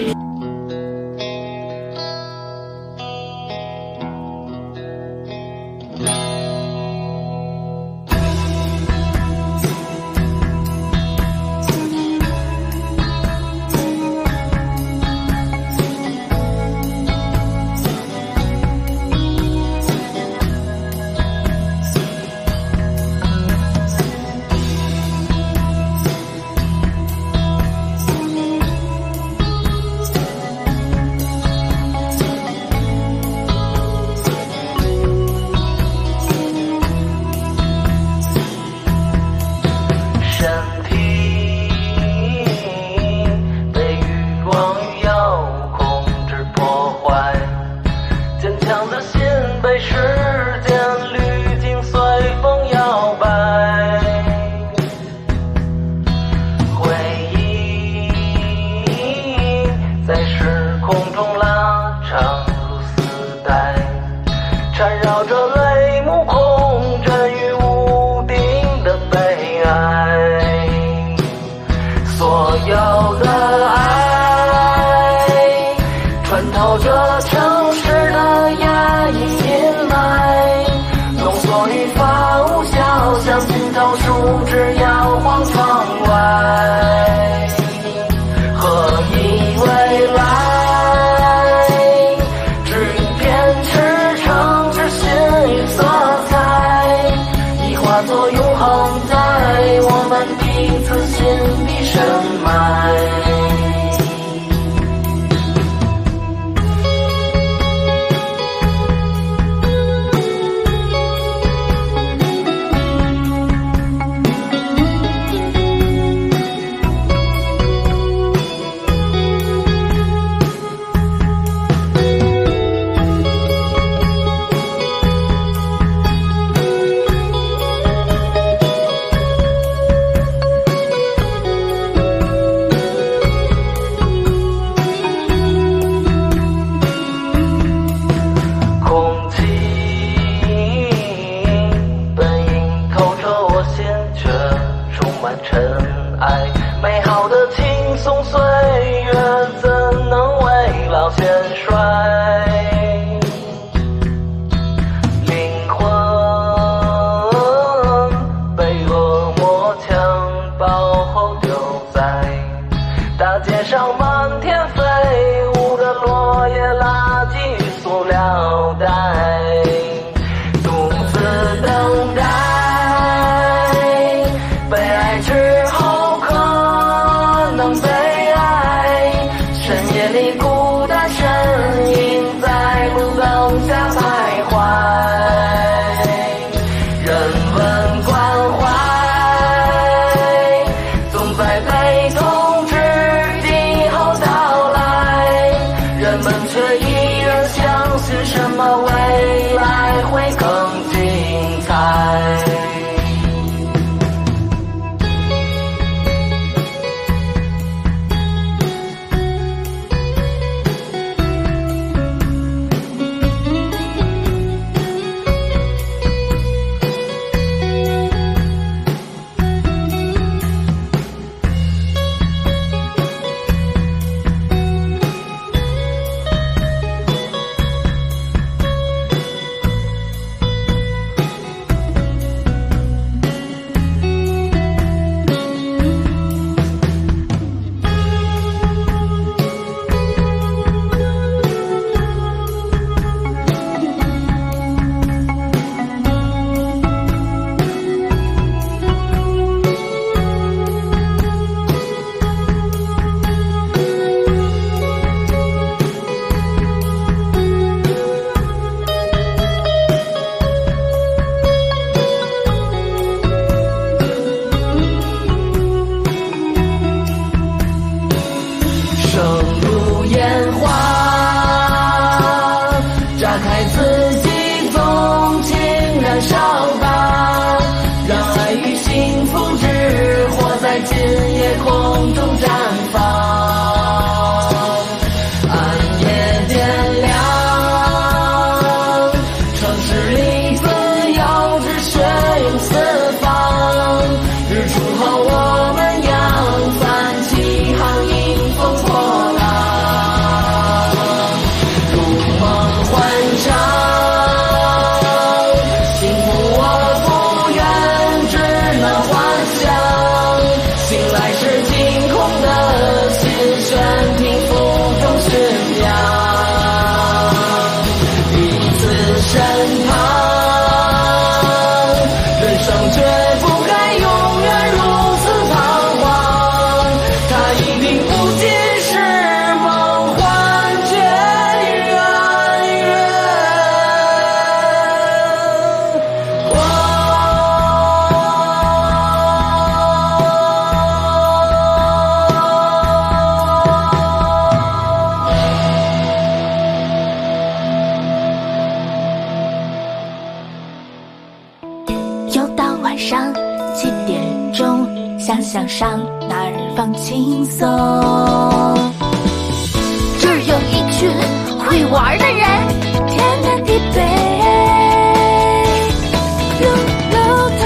欢畅。幸福我不愿只能幻想，醒来时惊恐的心弦听风中喧扬。彼此身旁，人生绝不该永远如此彷徨。它一定不仅是梦幻却远远光。 又到晚上7点钟，想象上哪儿放轻松。这儿有一群会玩的人，天南地北，路路通。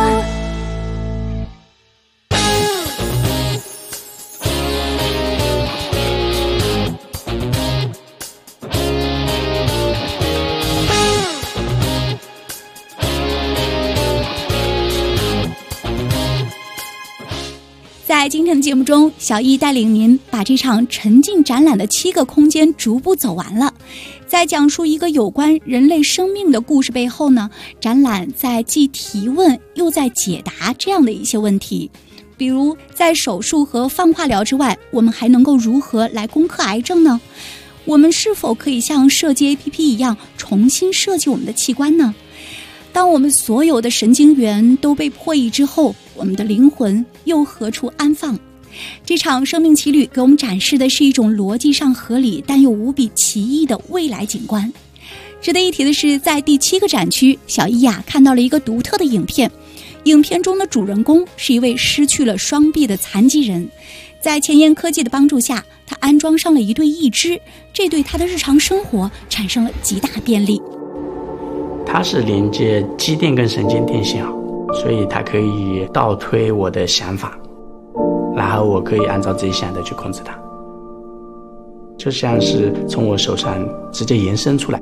在今天的节目中，小易带领您把这场沉浸展览的7个空间逐步走完了。在讲述一个有关人类生命的故事背后呢，展览在既提问又在解答这样的一些问题。比如在手术和放化疗之外，我们还能够如何来攻克癌症呢？我们是否可以像设计 APP 一样重新设计我们的器官呢？当我们所有的神经元都被破译之后，我们的灵魂又何处安放？这场生命奇旅给我们展示的是一种逻辑上合理但又无比奇异的未来景观。值得一提的是，在第7个展区，小易看到了一个独特的影片。影片中的主人公是一位失去了双臂的残疾人，在前沿科技的帮助下，他安装上了一对义肢，这对他的日常生活产生了极大便利。 它是连接肌电跟神经电信号，所以它可以倒推我的想法，然后我可以按照自己想的去控制它，就像是从我手上直接延伸出来。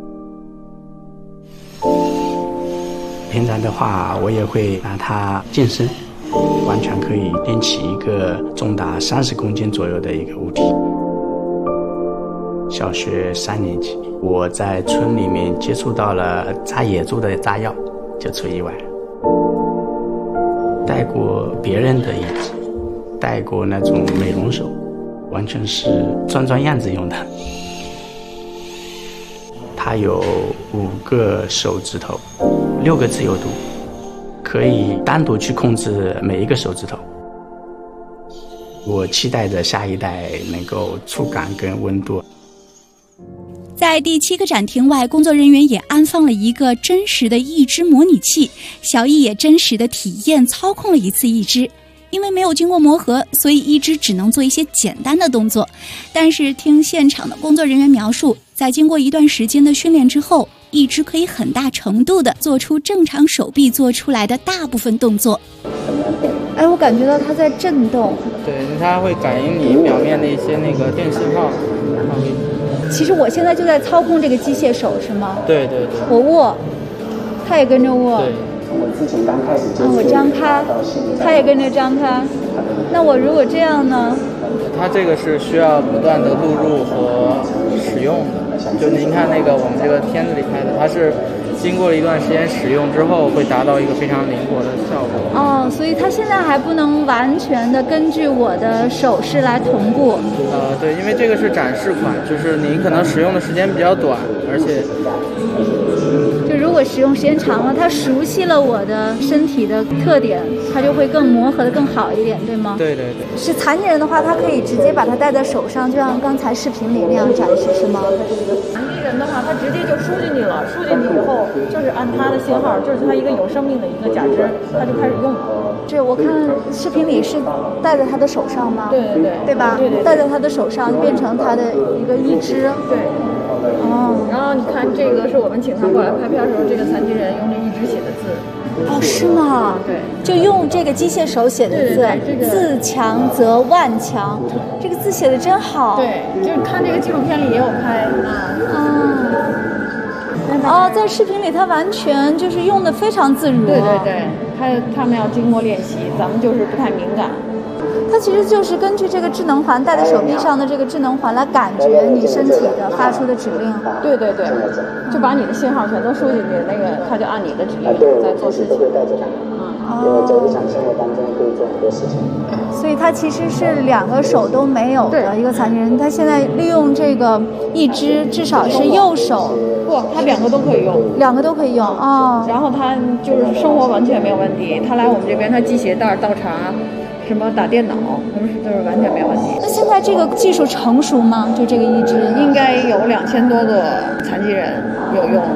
平常的话，我也会拿它健身，完全可以拎起一个重达30公斤左右的一个物体。小学3年级，我在村里面接触到了扎野猪的扎药，就出意外了。戴过别人的义肢，戴过那种美容手，完全是装样子用的。它有5个手指头，6个自由度，可以单独去控制每一个手指头。我期待着下一代能够触感跟温度。 在第7个展厅外，工作人员也安放了一个真实的义肢模拟器，小易也真实的体验操控了一次义肢。因为没有经过磨合，所以义肢只能做一些简单的动作。但是听现场的工作人员描述，在经过一段时间的训练之后，义肢可以很大程度的做出正常手臂做出来的大部分动作。 哎，我感觉到它在震动。 对，它会感应你表面的一些那个电信号，然后其实我现在就在操控这个机械手，是吗？ 对对对。 我握，它也跟着握。 对。 我张开，它也跟着张开。那我如果这样呢？ 它这个是需要不断的录入和使用的。就您看那个我们这个片子里拍的，它是经过了一段时间使用之后，会达到一个非常灵活的效果。 哦，所以它现在还不能完全的根据我的手势来同步。 对，因为这个是展示款，就是你可能使用的时间比较短，而且。 就如果使用时间长了，它熟悉了我的身体的特点，它就会更磨合的更好一点，对吗？ 对对对。 是残疾人的话，他可以直接把它戴在手上，就像刚才视频里那样展示，是吗？ 残疾人的话，他直接就输进去了，输进去以后就是按他的信号，就是他一个有生命的一个假肢，他就开始用了。 这我看视频里是戴在他的手上吗？ 对对对， 对吧？对对，戴在他的手上就变成他的一个义肢。 对。哦，然后你看这个是我们请他过来拍片的时候，这个残疾人用这义肢写的字。 哦，是吗？ 对， 就用这个机械手写的字，自强则万强，这个字写的真好。 对，就是看这个纪录片里也有拍啊。 在视频里他完全就是用的非常自如。 对对对，他们要经过练习，咱们就是不太敏感。 它其实就是根据这个智能环戴在手臂上的这个智能环来感觉你身体的发出的指令。 对对对，就把你的信号全都输进去，那个它就按你的指令在做事情。 因为在日常生活当中可以做很多事情。 所以他其实是2个手都没有的一个残疾人，他现在利用这个一只至少是右手。 不，他2个都可以用 ，2个都可以用啊。 然后他就是生活完全没有问题，他来我们这边他系鞋带、倒茶。什么打电脑，就是完全没有问题。 那现在这个技术成熟吗？就这个义肢， 应该有2000多个残疾人有用。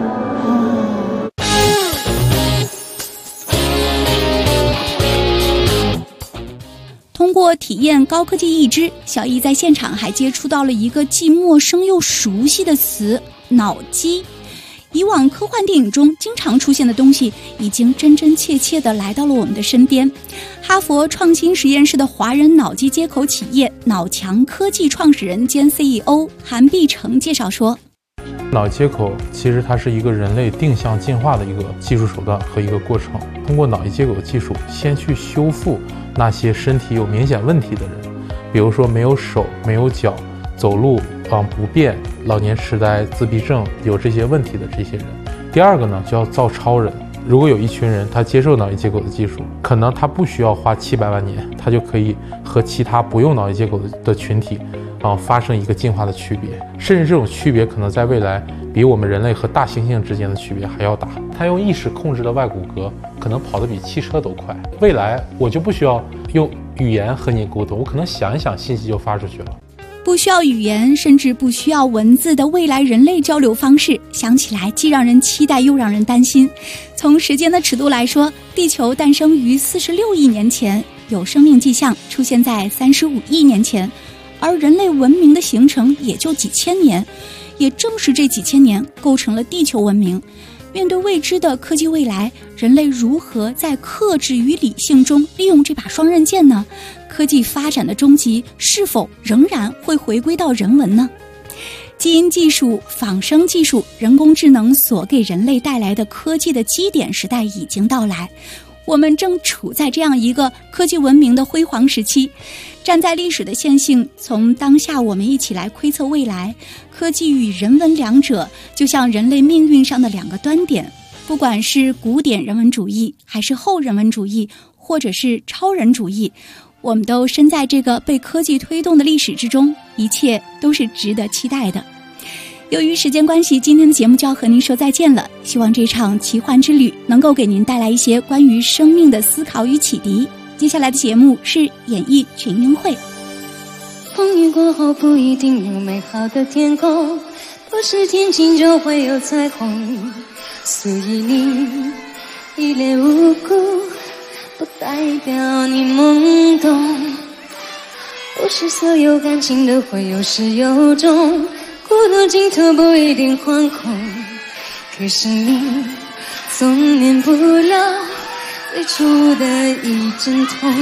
通过体验高科技义肢，小易在现场还接触到了一个既陌生又熟悉的词——脑机。以往科幻电影中经常出现的东西，已经真真切切地来到了我们的身边。哈佛创新实验室的华人脑机接口企业脑强科技创始人兼 CEO 韩碧成介绍说， 脑接口其实它是一个人类定向进化的一个技术手段和一个过程。通过脑机接口的技术，先去修复那些身体有明显问题的人，比如说没有手、没有脚、走路不便、老年痴呆、自闭症有这些问题的这些人。第二个呢，就要造超人。如果有一群人他接受脑机接口的技术，可能他不需要花700万年，他就可以和其他不用脑机接口的群体发生一个进化的区别，甚至这种区别可能在未来比我们人类和大猩猩之间的区别还要大。他用意识控制的外骨骼可能跑得比汽车都快。未来我就不需要用语言和你沟通，我可能想一想，信息就发出去了。 不需要语言，甚至不需要文字的未来人类交流方式，想起来既让人期待又让人担心。从时间的尺度来说，地球诞生于46亿年前，有生命迹象出现在35亿年前，而人类文明的形成也就几千年。也正是这几千年构成了地球文明。面对未知的科技未来，人类如何在克制与理性中利用这把双刃剑呢？科技发展的终极是否仍然会回归到人文呢？基因技术、仿生技术、人工智能所给人类带来的科技的基点时代已经到来，我们正处在这样一个科技文明的辉煌时期。站在历史的线性，从当下我们一起来窥测未来。科技与人文两者就像人类命运上的2个端点，不管是古典人文主义，还是后人文主义，或者是超人主义，我们都身在这个被科技推动的历史之中，一切都是值得期待的。由于时间关系，今天的节目就要和您说再见了。希望这场奇幻之旅能够给您带来一些关于生命的思考与启迪。接下来的节目是演艺群英会。 风雨过后不一定有美好的天空，不是天晴就会有彩虹，所以你一脸无辜不代表你懵懂，不是所有感情都会有始有终，孤独尽头不一定惶恐，可是你总免不了最初的一阵痛。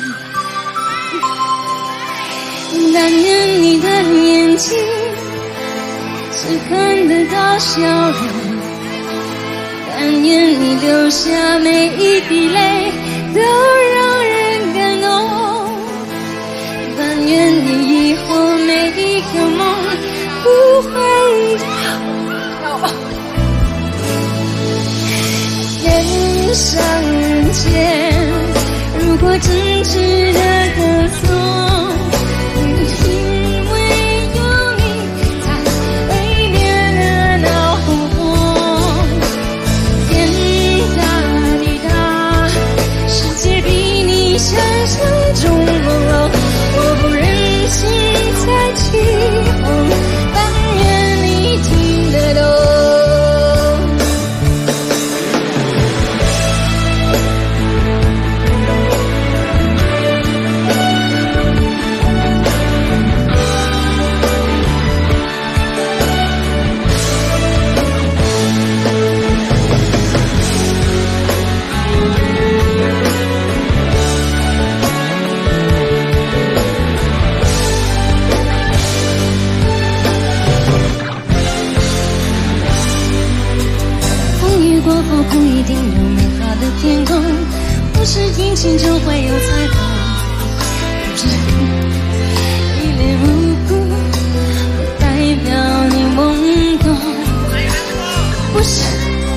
但愿你的眼睛只看得到笑容，但愿你流下每一滴泪都让人感动，但愿你以后每一个梦不会倒。人上人间，如果真值得歌颂， 后不一定有美好的天空，不是天晴就会有彩虹，不是一脸无辜不代表你懵懂，不是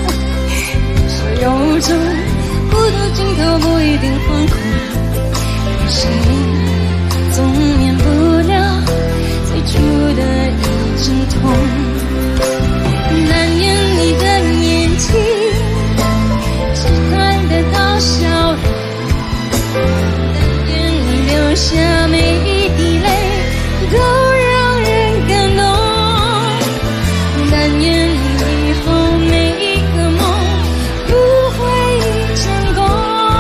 有种孤独尽头不一定惶恐，可是你总免不了最初的一阵痛，难掩你的眼睛只看得到笑容，难掩你流下每一滴泪都让人感动，难掩你以后每一个梦不会成功，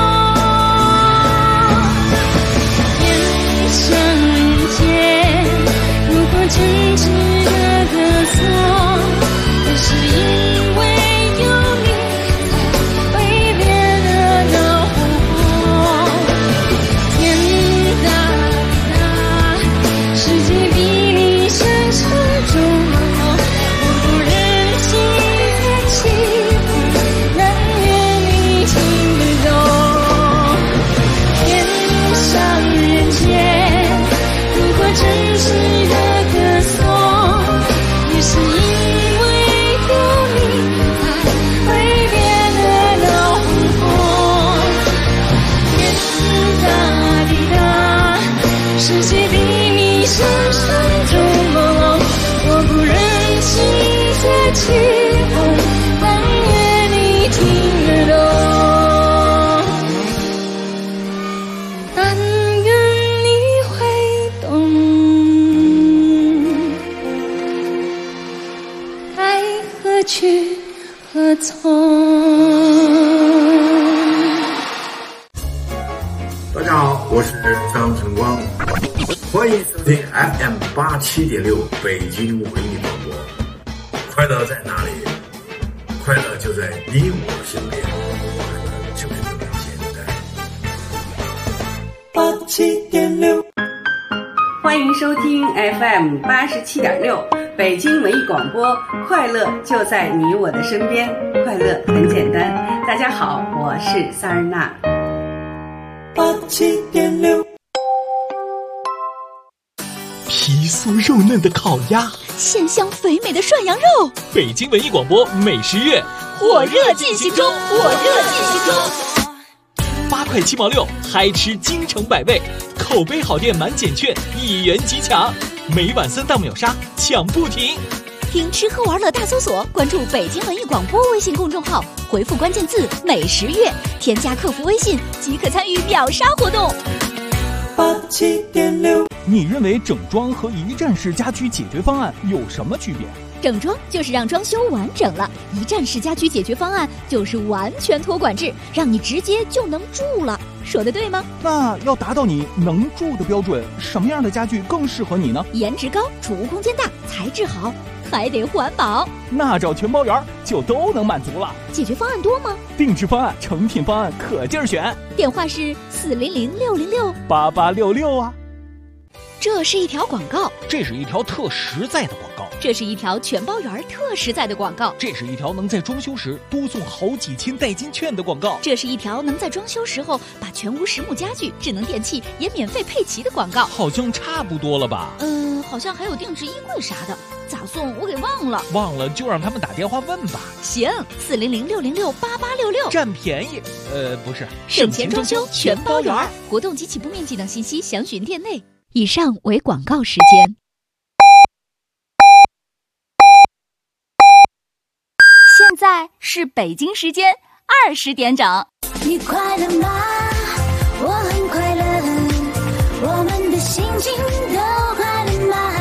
天上人间如果真值得歌颂，也是因为有你才会变得闹哄哄，天大地大，世界比你想象中梦，我不忍心再起哄，但愿你听得懂，天上人间如果真值得歌颂，也是因为有你才会变得闹哄哄，天大地大，世界比你想象中梦，我不忍心再起哄，但愿你听得懂，但愿你会懂，爱何去何从。 大家好，我是张晨光，欢迎收听 FM 87.6北京文艺广播。快乐在哪里？快乐就在你我身边，快乐就是这么简单。 87.6，欢迎收听 FM 87.6北京文艺广播，快乐就在你我的身边，快乐很简单。大家好，我是萨日娜。 87.6， 皮酥肉嫩的烤鸭， 鲜香肥美的涮羊肉。 北京文艺广播美食月火热进行中，火热进行中。 8块7毛6，嗨吃京城百味，口碑好店满减券1元即抢，每晚3档秒杀，抢不停。 听吃喝玩乐大搜索，关注北京文艺广播微信公众号，回复关键字“美食月”，添加客服微信即可参与秒杀活动。 87.6， 你认为整装和一站式家居解决方案有什么区别？ 整装就是让装修完整了，一站式家居解决方案就是完全托管制，让你直接就能住了。说的对吗？ 那要达到你能住的标准，什么样的家具更适合你呢？ 颜值高，储物空间大，材质好，还得环保。 那找全包园就都能满足了。 解决方案多吗？ 定制方案、成品方案可劲儿选。 电话是400-606-8866 啊。 这是一条广告， 这是一条特实在的广告， 这是一条全包园特实在的广告， 这是一条能在装修时多送好几千代金券的广告， 这是一条能在装修时候把全屋实木家具、智能电器也免费配齐的广告。 好像差不多了吧？ 好像还有定制衣柜啥的，咋送我给忘了。 忘了就让他们打电话问吧。 行，400-606-8866， 占便宜。不是， 省钱装修全包园，活动及起步面积等信息详询店内。以上为广告时间。现在是北京时间20点整。 你快乐吗？我很快乐，我们的心情都快乐吗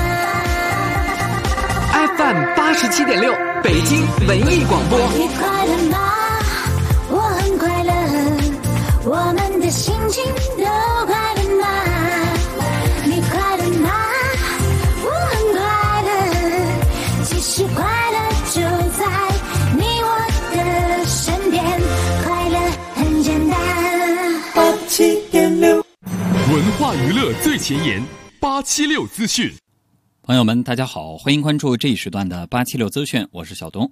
？FM 87.6北京文艺广播。 你快乐吗？我很快乐，我们的心情都快乐吗？你快乐吗？我很快乐，其实快乐就在你我的身边，快乐很简单。 87.6， 文化娱乐最前沿，876资讯。 朋友们，大家好，欢迎关注这一时段的876资讯，我是小东。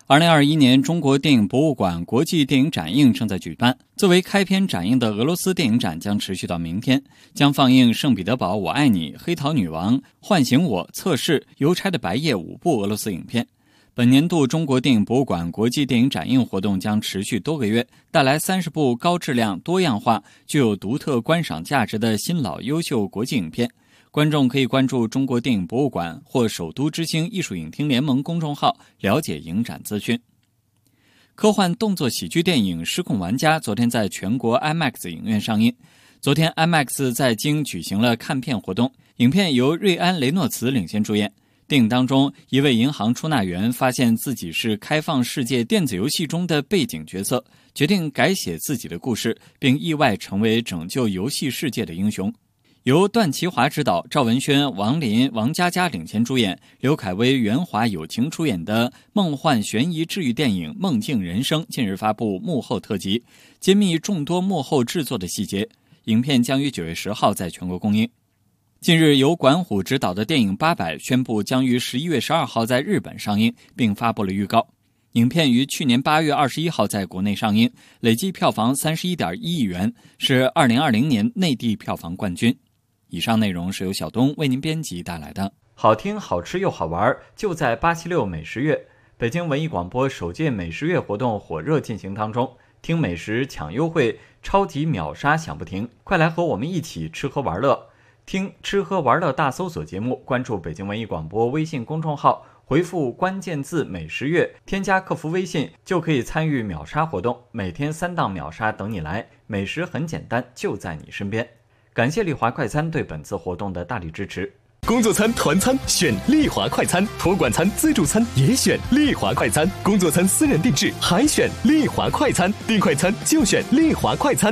2021年中国电影博物馆国际电影展映正在举办，作为开篇展映的俄罗斯电影展将持续到明天，将放映《圣彼得堡我爱你》、《黑桃女王》、《唤醒我》、《测试》、《邮差的白夜》5部俄罗斯影片。本年度中国电影博物馆国际电影展映活动将持续多个月，带来30部高质量、多样化、具有独特观赏价值的新老优秀国际影片。观众可以关注中国电影博物馆或首都之星艺术影厅联盟公众号了解影展资讯。科幻动作喜剧电影《失控玩家》昨天在全国 IMAX 影院上映。昨天 IMAX 在京举行了看片活动，影片由瑞安·雷诺茨领衔主演。电影当中，一位银行出纳员发现自己是开放世界电子游戏中的背景角色，决定改写自己的故事，并意外成为拯救游戏世界的英雄。由段祺华执导，赵文轩、王林、王佳佳领衔主演，刘恺威、袁华友情出演的梦幻悬疑治愈电影《梦境人生》近日发布幕后特辑，揭秘众多幕后制作的细节。影片将于9月10号在全国公映。近日，由管虎执导的电影《800》宣布将于11月12号在日本上映，并发布了预告。影片于去年8月21号在国内上映，累计票房31.1亿元，是2020年内地票房冠军。以上内容是由小东为您编辑带来的。好听、好吃又好玩，就在876美食月。北京文艺广播首届美食月活动火热进行当中，听美食抢优惠，超级秒杀享不停，快来和我们一起吃喝玩乐。听吃喝玩乐大搜索节目，关注北京文艺广播微信公众号，回复关键字美食月，添加客服微信就可以参与秒杀活动，每天3档秒杀等你来，美食很简单，就在你身边。感谢丽华快餐对本次活动的大力支持。 工作餐、团餐选丽华快餐，托管餐、自助餐也选丽华快餐，工作餐私人定制还选丽华快餐，订快餐就选丽华快餐。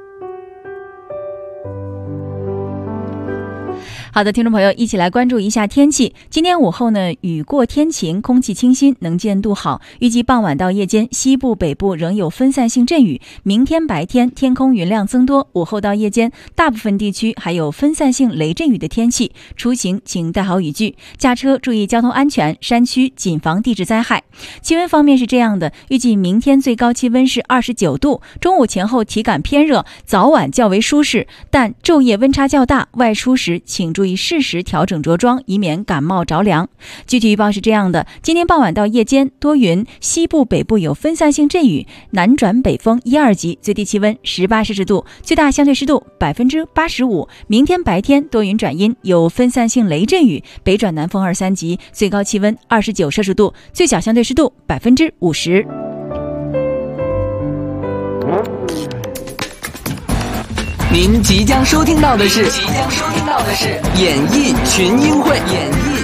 好的，听众朋友，一起来关注一下天气。今天午后呢，雨过天晴，空气清新，能见度好。预计傍晚到夜间，西部、北部仍有分散性阵雨。明天白天天空云量增多，午后到夜间，大部分地区还有分散性雷阵雨的天气。出行请带好雨具，驾车注意交通安全，山区谨防地质灾害。气温方面是这样的，预计明天最高气温是29度，中午前后体感偏热，早晚较为舒适，但昼夜温差较大，外出时请注意适时调整着装，以免感冒着凉。具体预报是这样的，今天傍晚到夜间多云，西部北部有分散性阵雨，南转北风1、2级，最低气温18摄氏度，最大相对湿度85%。明天白天多云转阴，有分散性雷阵雨，北转南风2、3级，最高气温29摄氏度，最小相对湿度50%。 您即将收听到的是演艺群英会。